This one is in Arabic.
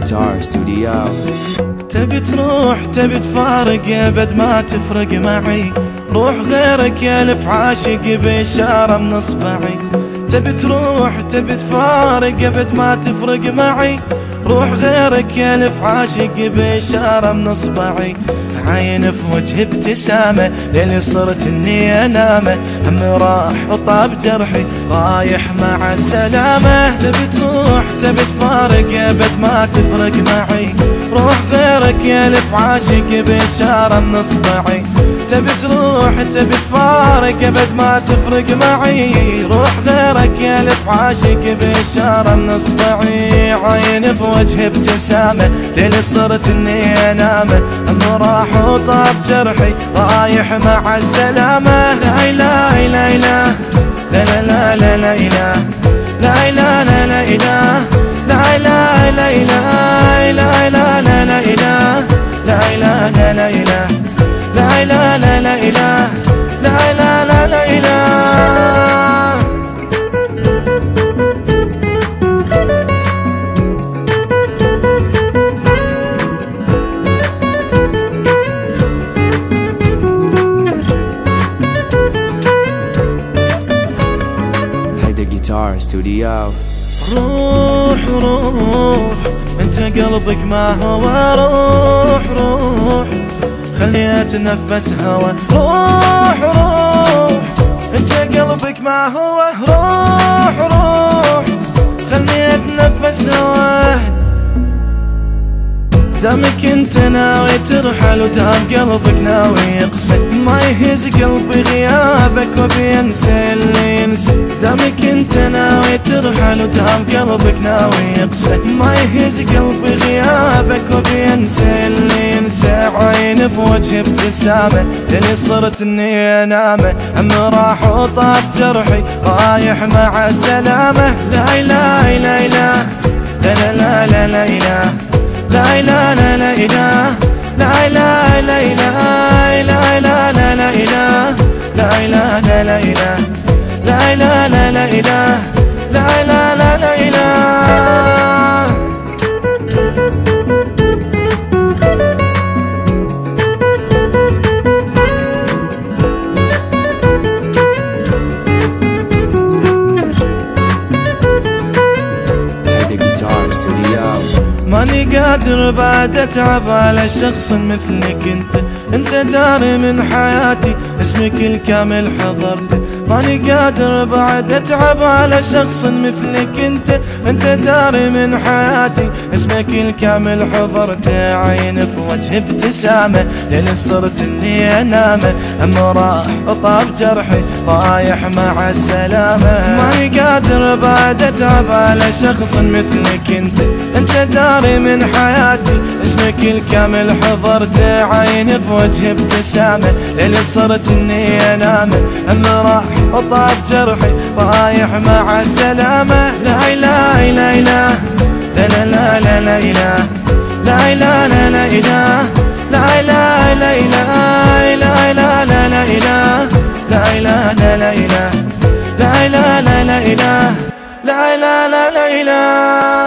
Guitar Studio. تبي تروح تبي تفارق ابد ما تفرق معي، روح غيرك يالف عاشق بإشارة من اصبعي. تبي تروح تبي تفارق ابد ما تفرق معي، روح غيرك يالف عاشق بإشارة من اصبعي. عين في وجه ابتسامة ليلي صرت اني انامه، هم راح وطاب جرحي رايح مع السلامة. تبي تروح تبي تفارق ابد ما تفرق معي، روح غيرك يالف عاشق بإشارة من اصبعي. تبي تروح تبي تفارق ابد ما تفرق معي، روح غيرك يالف عاشق بإشارة من اصبعي. عين في وجه ابتسامة ليلي صرت اني انامه، هم راح وطاب جرحي رايح مع السلامة. لا اله الا اله لا لا لا لا اله لا اله لا لا اله لا اله لا اله لا اله لا لا اله لا اله لا لا اله لا اله لا لا اله لا اله لا لا اله. Haider Guitar Studio. روح روح انت قلبك ما هو، روح روح خلي اتنفس هوا. روح روح انت قلبك ما هو، روح روح خلي اتنفس هوا. دامك انت ناوي ترحل ودام قلبك ناوي يقسى، ما يهز قلبي غيابك وبينسى اللي ينسى. دامك انت ناوي ترحل ودام قلبك ناوي يقسى، ما يهز قلبي غيابك وبينسى اللي ينسى. عين في وجه ابتسامة للي صرت اني انامه، هم راح وطاب جرحي رايح مع السلامة. لا اله الا اله لا لا لا لا اله لا اله لا لا اله لا اله لا اله لا اله لا لا اله لا اله لا لا اله لا اله لا لا اله لا اله لا لا اله. Haider Guitar Studio. ماني قادر بعد اتعب على شخص مثلك انت داري من حياتي اسمك الكامل حضرته. ماني قادر بعد اتعب على شخص مثلك انت داري من حياتي اسمك الكامل حضرته. عين في وجه ابتسامة ليلي صرت اني انامه، هم راح وطاب جرحي رايح مع السلامة. ماني قادر بعد اتعب على شخص مثلك انت داري من حياتي اسمك الكامل حضرته. عين في وجه ابتسامة ليلي صرت اني انامه، هم راح وطاب جرحي رايح مع السلامة. لا اله الا اله لا لا لا لا اله لا اله لا لا اله لا اله لا اله لا اله لا لا اله لا اله لا لا اله لا اله لا لا اله لا اله لا لا اله.